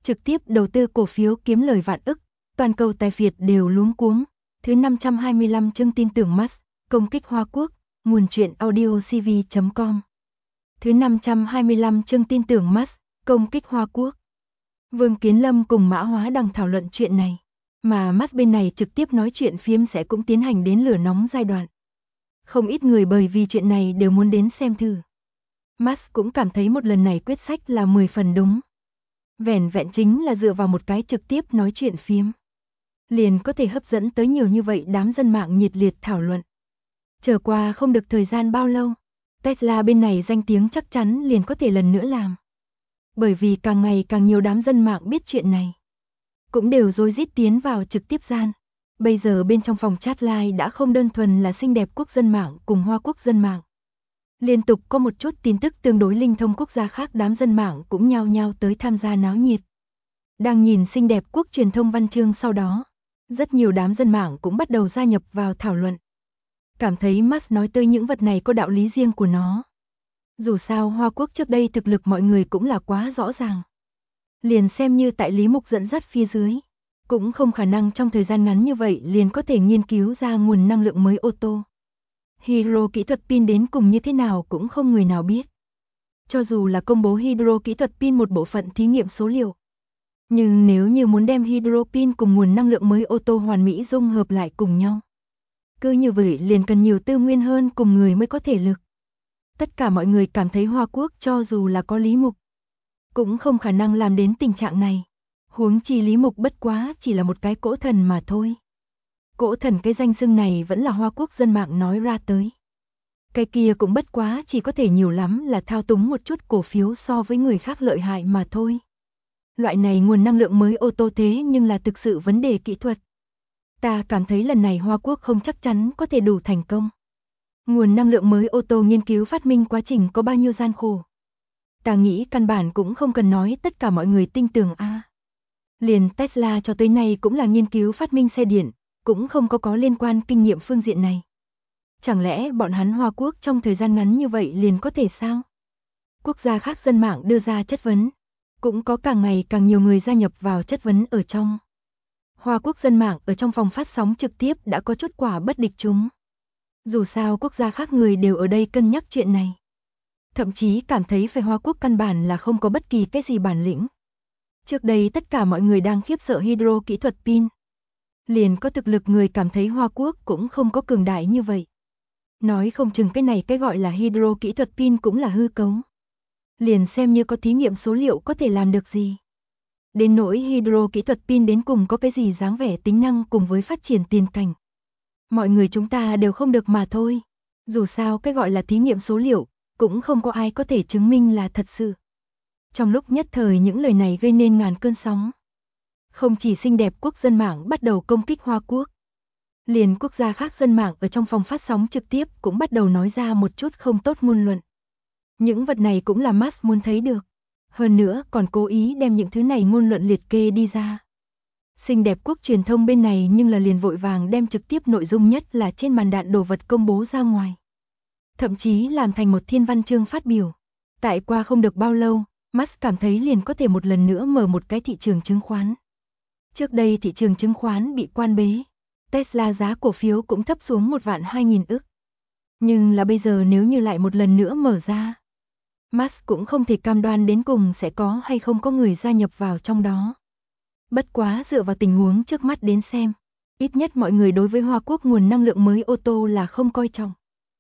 trực tiếp đầu tư cổ phiếu kiếm lời vạn ức, toàn cầu tài phiệt đều luống cuống. Thứ 525 chương tin tưởng Musk, công kích Hoa Quốc, nguồn truyện audio cv.com. Thứ 525 chương tin tưởng Musk, công kích Hoa Quốc. Vương Kiến Lâm cùng Mã Hóa đang thảo luận chuyện này, mà Musk bên này trực tiếp nói chuyện phiếm sẽ cũng tiến hành đến lửa nóng giai đoạn. Không ít người bởi vì chuyện này đều muốn đến xem thử. Musk cũng cảm thấy một lần này quyết sách là 10 phần đúng. Vẻn vẹn chính là dựa vào một cái trực tiếp nói chuyện phiếm, liền có thể hấp dẫn tới nhiều như vậy đám dân mạng nhiệt liệt thảo luận. Trở qua không được thời gian bao lâu, Tesla bên này danh tiếng chắc chắn liền có thể lần nữa làm. Bởi vì càng ngày càng nhiều đám dân mạng biết chuyện này, cũng đều rối rít tiến vào trực tiếp gian. Bây giờ bên trong phòng chat live đã không đơn thuần là xinh đẹp quốc dân mạng cùng Hoa quốc dân mạng. Liên tục có một chút tin tức tương đối linh thông quốc gia khác, đám dân mạng cũng nhao nhao tới tham gia náo nhiệt. Đang nhìn xinh đẹp quốc truyền thông văn chương sau đó, rất nhiều đám dân mạng cũng bắt đầu gia nhập vào thảo luận. Cảm thấy Musk nói tới những vật này có đạo lý riêng của nó. Dù sao Hoa quốc trước đây thực lực mọi người cũng là quá rõ ràng. Liền xem như tại Lý Mục dẫn dắt phía dưới, cũng không khả năng trong thời gian ngắn như vậy liền có thể nghiên cứu ra nguồn năng lượng mới ô tô. Hydro kỹ thuật pin đến cùng như thế nào cũng không người nào biết. Cho dù là công bố hydro kỹ thuật pin một bộ phận thí nghiệm số liệu, nhưng nếu như muốn đem hydro pin cùng nguồn năng lượng mới ô tô hoàn mỹ dung hợp lại cùng nhau, cứ như vậy liền cần nhiều tư nguyên hơn cùng người mới có thể lực. Tất cả mọi người cảm thấy Hoa quốc cho dù là có Lý Mục, cũng không khả năng làm đến tình trạng này. Huống chi Lý Mục bất quá chỉ là một cái cỗ thần mà thôi. Cỗ thần cái danh xưng này vẫn là Hoa quốc dân mạng nói ra tới. Cái kia cũng bất quá chỉ có thể nhiều lắm là thao túng một chút cổ phiếu so với người khác lợi hại mà thôi. Loại này nguồn năng lượng mới ô tô thế nhưng là thực sự vấn đề kỹ thuật. Ta cảm thấy lần này Hoa quốc không chắc chắn có thể đủ thành công. Nguồn năng lượng mới ô tô nghiên cứu phát minh quá trình có bao nhiêu gian khổ. Ta nghĩ căn bản cũng không cần nói tất cả mọi người tin tưởng a. Liền Tesla cho tới nay cũng là nghiên cứu phát minh xe điện, cũng không có liên quan kinh nghiệm phương diện này. Chẳng lẽ bọn hắn Hoa quốc trong thời gian ngắn như vậy liền có thể sao? Quốc gia khác dân mạng đưa ra chất vấn, cũng có càng ngày càng nhiều người gia nhập vào chất vấn ở trong. Hoa quốc dân mạng ở trong phòng phát sóng trực tiếp đã có chút quả bất địch chúng. Dù sao quốc gia khác người đều ở đây cân nhắc chuyện này. Thậm chí cảm thấy phải Hoa quốc căn bản là không có bất kỳ cái gì bản lĩnh. Trước đây tất cả mọi người đang khiếp sợ hydro kỹ thuật pin. Liền có thực lực người cảm thấy Hoa quốc cũng không có cường đại như vậy. Nói không chừng cái này cái gọi là hydro kỹ thuật pin cũng là hư cấu. Liền xem như có thí nghiệm số liệu có thể làm được gì. Đến nỗi hydro kỹ thuật pin đến cùng có cái gì dáng vẻ tính năng cùng với phát triển tiền cảnh. Mọi người chúng ta đều không được mà thôi. Dù sao cái gọi là thí nghiệm số liệu, cũng không có ai có thể chứng minh là thật sự. Trong lúc nhất thời những lời này gây nên ngàn cơn sóng. Không chỉ xinh đẹp quốc dân mạng bắt đầu công kích Hoa quốc. Liền quốc gia khác dân mạng ở trong phòng phát sóng trực tiếp cũng bắt đầu nói ra một chút không tốt ngôn luận. Những vật này cũng là Musk muốn thấy được. Hơn nữa còn cố ý đem những thứ này ngôn luận liệt kê đi ra. Xinh đẹp quốc truyền thông bên này nhưng là liền vội vàng đem trực tiếp nội dung nhất là trên màn đạn đồ vật công bố ra ngoài. Thậm chí làm thành một thiên văn chương phát biểu. Tại qua không được bao lâu, Musk cảm thấy liền có thể một lần nữa mở một cái thị trường chứng khoán. Trước đây thị trường chứng khoán bị quan bế. Tesla giá cổ phiếu cũng thấp xuống 1.200.000 ức. Nhưng là bây giờ nếu như lại một lần nữa mở ra, Musk cũng không thể cam đoan đến cùng sẽ có hay không có người gia nhập vào trong đó. Bất quá dựa vào tình huống trước mắt đến xem, ít nhất mọi người đối với Hoa quốc nguồn năng lượng mới ô tô là không coi trọng.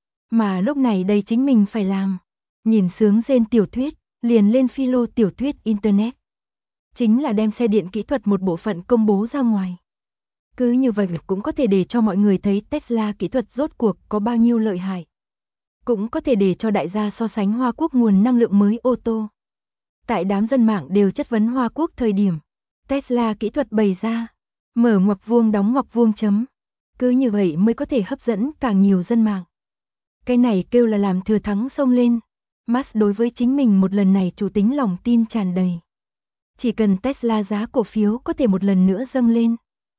Mà lúc này đây chính mình phải làm. Nhìn sướng rên tiểu thuyết, liền lên philo tiểu thuyết Internet. Chính là đem xe điện kỹ thuật một bộ phận công bố ra ngoài. Cứ như vậy cũng có thể để cho mọi người thấy Tesla kỹ thuật rốt cuộc có bao nhiêu lợi hại. Cũng có thể để cho đại gia so sánh Hoa quốc nguồn năng lượng mới ô tô. Tại đám dân mạng đều chất vấn Hoa quốc thời điểm, Tesla kỹ thuật bày ra, mở ngoặc vuông đóng ngoặc vuông chấm. Cứ như vậy mới có thể hấp dẫn càng nhiều dân mạng. Cái này kêu là làm thừa thắng xông lên. Musk đối với chính mình một lần này chủ tính lòng tin tràn đầy. Chỉ cần Tesla giá cổ phiếu có thể một lần nữa dâng lên,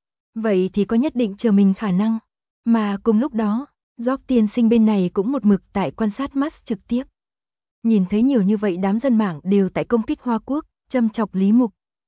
vậy thì có nhất định chờ mình khả năng. Mà cùng lúc đó, George tiên sinh bên này cũng một mực tại quan sát Musk trực tiếp. Nhìn thấy nhiều như vậy đám dân mạng đều tại công kích Hoa quốc, châm chọc Lý Mục.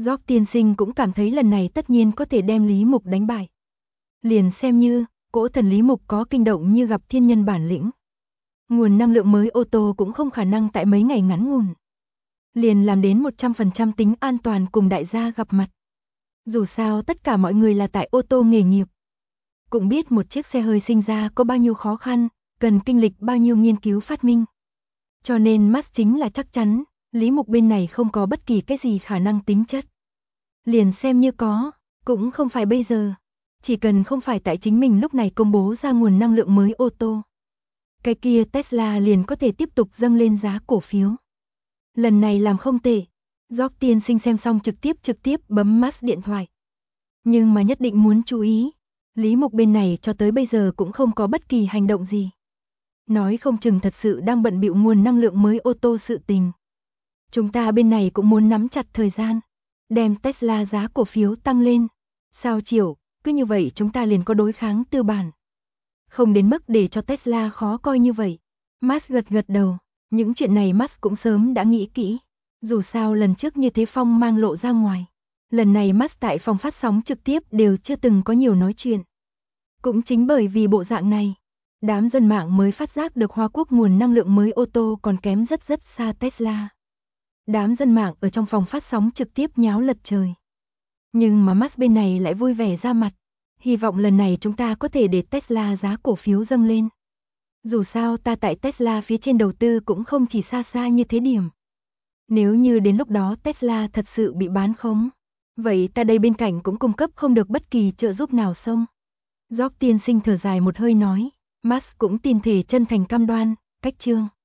George tiên sinh cũng cảm thấy lần này tất nhiên có thể đem Lý Mục đánh bại. Liền xem như, cỗ thần Lý Mục có kinh động như gặp thiên nhân bản lĩnh. Nguồn năng lượng mới ô tô cũng không khả năng tại mấy ngày ngắn ngủn liền làm đến 100% tính an toàn cùng đại gia gặp mặt. Dù sao tất cả mọi người là tại ô tô nghề nghiệp. Cũng biết một chiếc xe hơi sinh ra có bao nhiêu khó khăn, cần kinh lịch bao nhiêu nghiên cứu phát minh. Cho nên Max chính là chắc chắn, Lý Mục bên này không có bất kỳ cái gì khả năng tính chất. Liền xem như có, cũng không phải bây giờ. Chỉ cần không phải tại chính mình lúc này công bố ra nguồn năng lượng mới ô tô. Cái kia Tesla liền có thể tiếp tục dâng lên giá cổ phiếu. Lần này làm không tệ. George tiên sinh xem xong trực tiếp bấm Max điện thoại. Nhưng mà nhất định muốn chú ý. Lý Mục bên này cho tới bây giờ cũng không có bất kỳ hành động gì. Nói không chừng thật sự đang bận bịu nguồn năng lượng mới ô tô sự tình. Chúng ta bên này cũng muốn nắm chặt thời gian. Đem Tesla giá cổ phiếu tăng lên. Sao chịu, cứ như vậy chúng ta liền có đối kháng tư bản. Không đến mức để cho Tesla khó coi như vậy. Max gật đầu. Những chuyện này Max cũng sớm đã nghĩ kỹ. Dù sao lần trước như thế phong mang lộ ra ngoài. Lần này Max tại phòng phát sóng trực tiếp đều chưa từng có nhiều nói chuyện. Cũng chính bởi vì bộ dạng này, đám dân mạng mới phát giác được Hoa Quốc nguồn năng lượng mới ô tô còn kém rất xa Tesla. Đám dân mạng ở trong phòng phát sóng trực tiếp nháo lật trời. Nhưng mà Max bên này lại vui vẻ ra mặt. Hy vọng lần này chúng ta có thể để Tesla giá cổ phiếu dâng lên. Dù sao ta tại Tesla phía trên đầu tư cũng không chỉ xa như thế điểm. Nếu như đến lúc đó Tesla thật sự bị bán khống, vậy ta đây bên cạnh cũng cung cấp không được bất kỳ trợ giúp nào xong. George tiên sinh thở dài một hơi nói, Max cũng tin thể chân thành cam đoan, cách chương.